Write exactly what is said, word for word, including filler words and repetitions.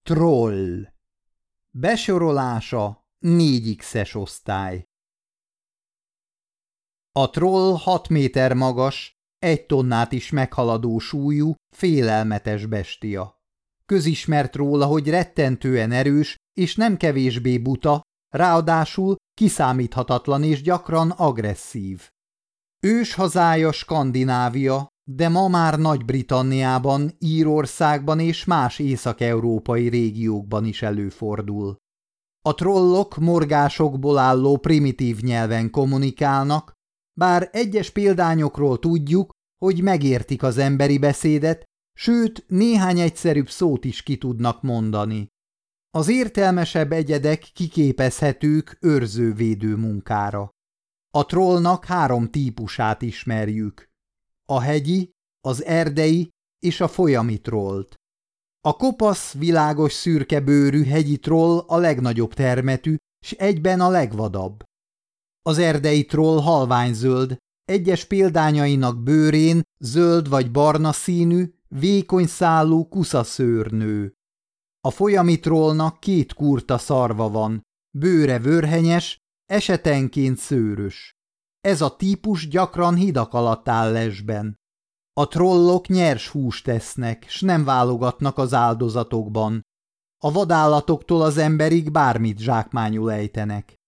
Troll. Besorolása négy X-es osztály. A troll hat méter magas, egy tonnát is meghaladó súlyú, félelmetes bestia. Közismert róla, hogy rettentően erős és nem kevésbé buta, ráadásul kiszámíthatatlan és gyakran agresszív. Őshazája Skandinávia, de ma már Nagy-Britanniában, Írországban és más észak-európai régiókban is előfordul. A trollok morgásokból álló primitív nyelven kommunikálnak, bár egyes példányokról tudjuk, hogy megértik az emberi beszédet, sőt, néhány egyszerűbb szót is ki tudnak mondani. Az értelmesebb egyedek kiképezhetők őrző-védő munkára. A trollnak három típusát ismerjük: a hegyi, az erdei és a folyami trollt. A kopasz, világos szürke bőrű hegyi troll a legnagyobb termetű, s egyben a legvadabb. Az erdei troll halványzöld, egyes példányainak bőrén zöld vagy barna színű, vékony szálú kuszaszőr nő. A folyami trollnak két kurta szarva van, bőre vörhenyes, esetenként szőrös. Ez a típus gyakran hidak alatt áll lesben. A trollok nyers húst esznek, s nem válogatnak az áldozatokban. A vadállatoktól az emberig bármit zsákmányul ejtenek.